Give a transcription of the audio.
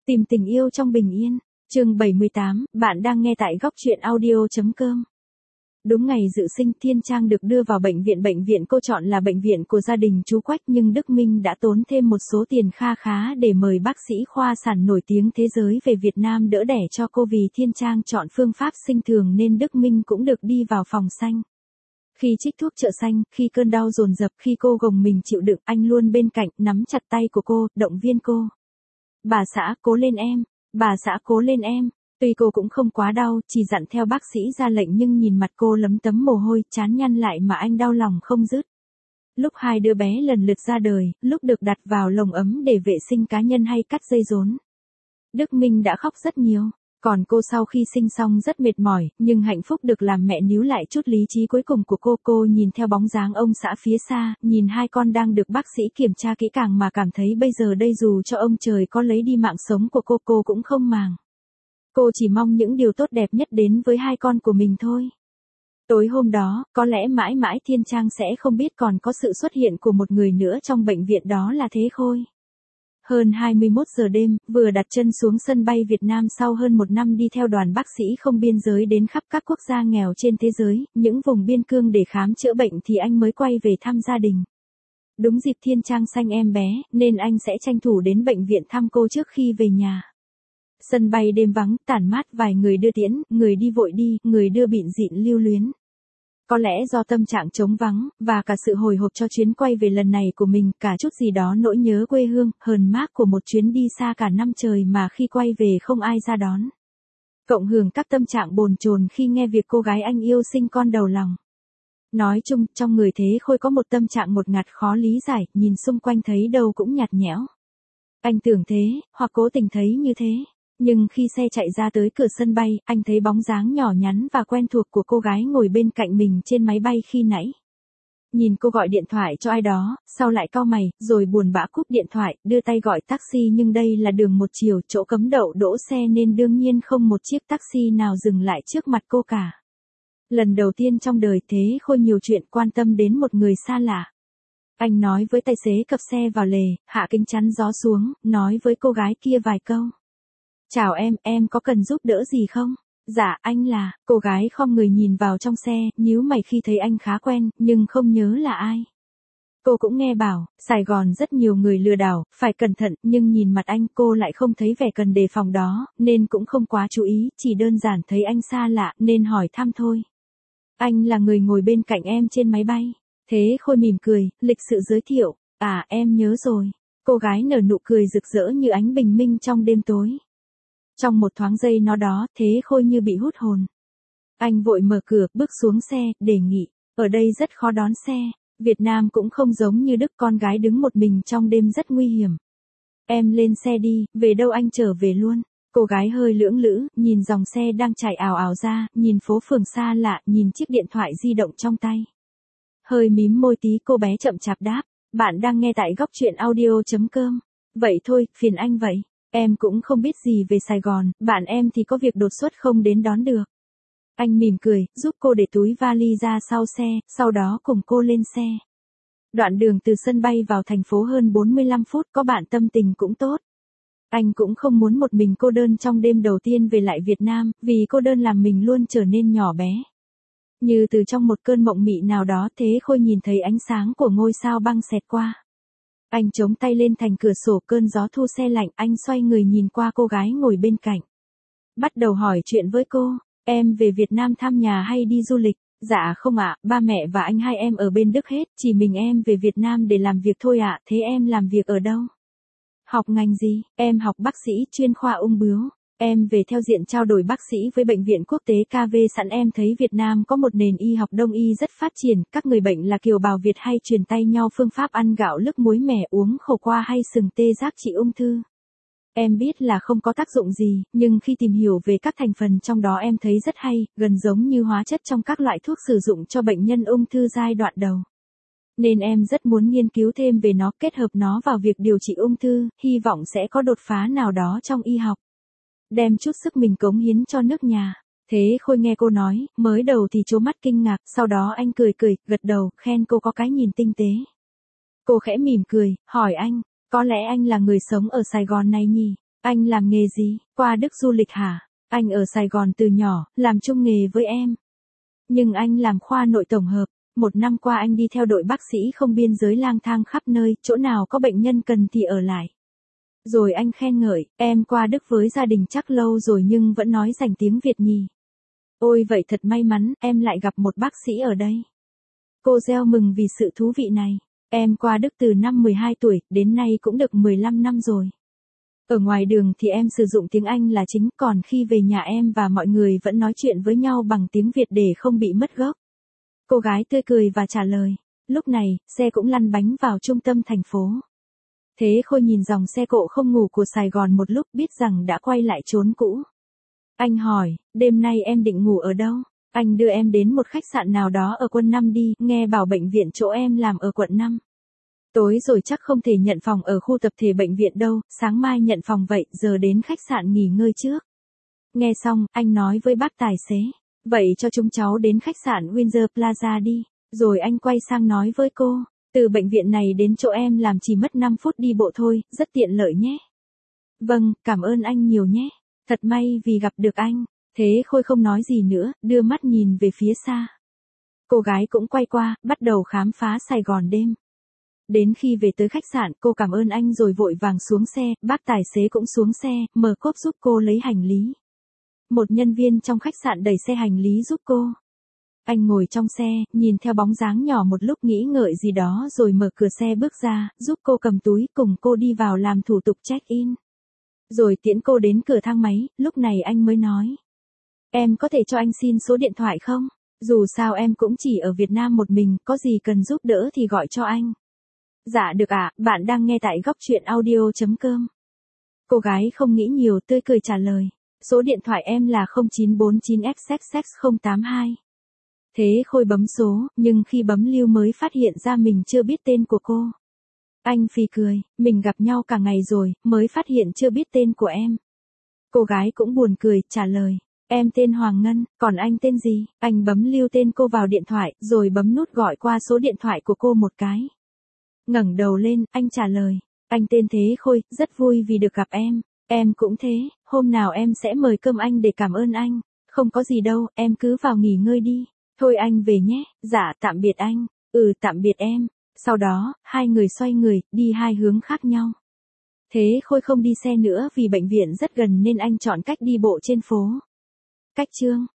Tìm tình yêu trong bình yên. Chương 78, bạn đang nghe tại góc truyện audio.com. Đúng ngày dự sinh, Thiên Trang được đưa vào bệnh viện. Bệnh viện cô chọn là bệnh viện của gia đình chú Quách, nhưng Đức Minh đã tốn thêm một số tiền kha khá để mời bác sĩ khoa sản nổi tiếng thế giới về Việt Nam đỡ đẻ cho cô. Vì Thiên Trang chọn phương pháp sinh thường nên Đức Minh cũng được đi vào phòng xanh. Khi trích thuốc trợ xanh, khi cơn đau dồn dập, khi cô gồng mình chịu đựng, anh luôn bên cạnh, nắm chặt tay của cô, động viên cô. Bà xã, cố lên em. Bà xã, cố lên em. Tuy cô cũng không quá đau, chỉ dặn theo bác sĩ ra lệnh, nhưng nhìn mặt cô lấm tấm mồ hôi, trán nhăn lại mà anh đau lòng không dứt. Lúc hai đứa bé lần lượt ra đời, lúc được đặt vào lồng ấm để vệ sinh cá nhân hay cắt dây rốn, Đức Minh đã khóc rất nhiều. Còn cô sau khi sinh xong rất mệt mỏi, nhưng hạnh phúc được làm mẹ níu lại chút lý trí cuối cùng của cô. Cô nhìn theo bóng dáng ông xã phía xa, nhìn hai con đang được bác sĩ kiểm tra kỹ càng mà cảm thấy bây giờ đây dù cho ông trời có lấy đi mạng sống của cô cũng không màng. Cô chỉ mong những điều tốt đẹp nhất đến với hai con của mình thôi. Tối hôm đó, có lẽ mãi mãi Thiên Trang sẽ không biết còn có sự xuất hiện của một người nữa trong bệnh viện, đó là Thế Khôi. Hơn 21 giờ đêm, vừa đặt chân xuống sân bay Việt Nam sau hơn một năm đi theo đoàn bác sĩ không biên giới đến khắp các quốc gia nghèo trên thế giới, những vùng biên cương để khám chữa bệnh, thì anh mới quay về thăm gia đình. Đúng dịp Thiên Trang sanh em bé, nên anh sẽ tranh thủ đến bệnh viện thăm cô trước khi về nhà. Sân bay đêm vắng, tản mát, vài người đưa tiễn, người đi vội đi, người đưa bịn rịn lưu luyến. Có lẽ do tâm trạng trống vắng, và cả sự hồi hộp cho chuyến quay về lần này của mình, cả chút gì đó nỗi nhớ quê hương, hờn mác của một chuyến đi xa cả năm trời mà khi quay về không ai ra đón. Cộng hưởng các tâm trạng bồn chồn khi nghe việc cô gái anh yêu sinh con đầu lòng. Nói chung, trong người Thế Khôi có một tâm trạng ngột ngạt khó lý giải, nhìn xung quanh thấy đâu cũng nhạt nhẽo. Anh tưởng thế, hoặc cố tình thấy như thế. Nhưng khi xe chạy ra tới cửa sân bay, anh thấy bóng dáng nhỏ nhắn và quen thuộc của cô gái ngồi bên cạnh mình trên máy bay khi nãy. Nhìn cô gọi điện thoại cho ai đó, sau lại cau mày, rồi buồn bã cúp điện thoại, đưa tay gọi taxi, nhưng đây là đường một chiều, chỗ cấm đậu đỗ xe nên đương nhiên không một chiếc taxi nào dừng lại trước mặt cô cả. Lần đầu tiên trong đời Thế Khôi nhiều chuyện quan tâm đến một người xa lạ. Anh nói với tài xế cập xe vào lề, hạ kính chắn gió xuống, nói với cô gái kia vài câu. Chào em có cần giúp đỡ gì không? Dạ, anh là. Cô gái khom người nhìn vào trong xe, nhíu mày khi thấy anh khá quen, nhưng không nhớ là ai. Cô cũng nghe bảo, Sài Gòn rất nhiều người lừa đảo, phải cẩn thận, nhưng nhìn mặt anh cô lại không thấy vẻ cần đề phòng đó, nên cũng không quá chú ý, chỉ đơn giản thấy anh xa lạ, nên hỏi thăm thôi. Anh là người ngồi bên cạnh em trên máy bay. Thế Khôi mỉm cười, lịch sự giới thiệu. À, em nhớ rồi. Cô gái nở nụ cười rực rỡ như ánh bình minh trong đêm tối. Trong một thoáng giây nó đó, Thế Khôi như bị hút hồn. Anh vội mở cửa, bước xuống xe, đề nghị. Ở đây rất khó đón xe. Việt Nam cũng không giống như Đức, con gái đứng một mình trong đêm rất nguy hiểm. Em lên xe đi, về đâu anh trở về luôn. Cô gái hơi lưỡng lự, nhìn dòng xe đang chạy ào ào ra, nhìn phố phường xa lạ, nhìn chiếc điện thoại di động trong tay. Hơi mím môi tí, cô bé chậm chạp đáp. Bạn đang nghe tại góc truyện audio.com. Vậy thôi, phiền anh vậy. Em cũng không biết gì về Sài Gòn, bạn em thì có việc đột xuất không đến đón được. Anh mỉm cười, giúp cô để túi vali ra sau xe, sau đó cùng cô lên xe. Đoạn đường từ sân bay vào thành phố hơn 45 phút, có bạn tâm tình cũng tốt. Anh cũng không muốn một mình cô đơn trong đêm đầu tiên về lại Việt Nam, vì cô đơn làm mình luôn trở nên nhỏ bé. Như từ trong một cơn mộng mị nào đó, Thế Khôi nhìn thấy ánh sáng của ngôi sao băng xẹt qua. Anh chống tay lên thành cửa sổ, cơn gió thu se lạnh, anh xoay người nhìn qua cô gái ngồi bên cạnh. Bắt đầu hỏi chuyện với cô, em về Việt Nam thăm nhà hay đi du lịch? Dạ không ạ, ba mẹ và anh hai em ở bên Đức hết, chỉ mình em về Việt Nam để làm việc thôi ạ. Thế em làm việc ở đâu? Học ngành gì? Em học bác sĩ chuyên khoa ung bướu. Em về theo diện trao đổi bác sĩ với bệnh viện quốc tế KV sẵn. Em thấy Việt Nam có một nền y học đông y rất phát triển, các người bệnh là kiều bào Việt hay truyền tay nhau phương pháp ăn gạo lứt muối mè, uống khổ qua hay sừng tê giác trị ung thư. Em biết là không có tác dụng gì, nhưng khi tìm hiểu về các thành phần trong đó em thấy rất hay, gần giống như hóa chất trong các loại thuốc sử dụng cho bệnh nhân ung thư giai đoạn đầu. Nên em rất muốn nghiên cứu thêm về nó, kết hợp nó vào việc điều trị ung thư, hy vọng sẽ có đột phá nào đó trong y học. Đem chút sức mình cống hiến cho nước nhà. Thế Khôi nghe cô nói, mới đầu thì trố mắt kinh ngạc, sau đó anh cười, gật đầu, khen cô có cái nhìn tinh tế. Cô khẽ mỉm cười, hỏi anh, có lẽ anh là người sống ở Sài Gòn này nhỉ? Anh làm nghề gì? Qua Đức du lịch hả? Anh ở Sài Gòn từ nhỏ, làm chung nghề với em. Nhưng anh làm khoa nội tổng hợp. 1 năm qua anh đi theo đội bác sĩ không biên giới lang thang khắp nơi, chỗ nào có bệnh nhân cần thì ở lại. Rồi anh khen ngợi, em qua Đức với gia đình chắc lâu rồi nhưng vẫn nói rành tiếng Việt nhỉ. Ôi vậy thật may mắn, em lại gặp một bác sĩ ở đây. Cô reo mừng vì sự thú vị này. Em qua Đức từ năm 12 tuổi, đến nay cũng được 15 năm rồi. Ở ngoài đường thì em sử dụng tiếng Anh là chính, còn khi về nhà em và mọi người vẫn nói chuyện với nhau bằng tiếng Việt để không bị mất gốc. Cô gái tươi cười và trả lời. Lúc này, xe cũng lăn bánh vào trung tâm thành phố. Thế Khôi nhìn dòng xe cộ không ngủ của Sài Gòn một lúc biết rằng đã quay lại chốn cũ. Anh hỏi, đêm nay em định ngủ ở đâu? Anh đưa em đến một khách sạn nào đó ở quận 5 đi, nghe bảo bệnh viện chỗ em làm ở quận 5. Tối rồi chắc không thể nhận phòng ở khu tập thể bệnh viện đâu, sáng mai nhận phòng vậy, giờ đến khách sạn nghỉ ngơi trước. Nghe xong, anh nói với bác tài xế, vậy cho chúng cháu đến khách sạn Windsor Plaza đi. Rồi anh quay sang nói với cô, từ bệnh viện này đến chỗ em làm chỉ mất 5 phút đi bộ thôi, rất tiện lợi nhé. Vâng, cảm ơn anh nhiều nhé. Thật may vì gặp được anh. Thế Khôi không nói gì nữa, đưa mắt nhìn về phía xa. Cô gái cũng quay qua, bắt đầu khám phá Sài Gòn đêm. Đến khi về tới khách sạn, cô cảm ơn anh rồi vội vàng xuống xe, bác tài xế cũng xuống xe, mở cốp giúp cô lấy hành lý. Một nhân viên trong khách sạn đẩy xe hành lý giúp cô. Anh ngồi trong xe, nhìn theo bóng dáng nhỏ một lúc nghĩ ngợi gì đó rồi mở cửa xe bước ra, giúp cô cầm túi cùng cô đi vào làm thủ tục check-in. Rồi tiễn cô đến cửa thang máy, lúc này anh mới nói. Em có thể cho anh xin số điện thoại không? Dù sao em cũng chỉ ở Việt Nam một mình, có gì cần giúp đỡ thì gọi cho anh. Dạ được ạ, bạn đang nghe tại góc truyện audio.com. Cô gái không nghĩ nhiều tươi cười trả lời. Số điện thoại em là 0949XXX082. Thế Khôi bấm số, nhưng khi bấm lưu mới phát hiện ra mình chưa biết tên của cô. Anh phì cười, mình gặp nhau cả ngày rồi, mới phát hiện chưa biết tên của em. Cô gái cũng buồn cười, trả lời. Em tên Hoàng Ngân, còn anh tên gì? Anh bấm lưu tên cô vào điện thoại, rồi bấm nút gọi qua số điện thoại của cô một cái. Ngẩng đầu lên, anh trả lời. Anh tên Thế Khôi, rất vui vì được gặp em. Em cũng thế, hôm nào em sẽ mời cơm anh để cảm ơn anh. Không có gì đâu, em cứ vào nghỉ ngơi đi. Thôi anh về nhé, dạ tạm biệt anh. Tạm biệt em. Sau đó, hai người xoay người, đi hai hướng khác nhau. Thế Khôi không đi xe nữa vì bệnh viện rất gần nên anh chọn cách đi bộ trên phố. Cách chương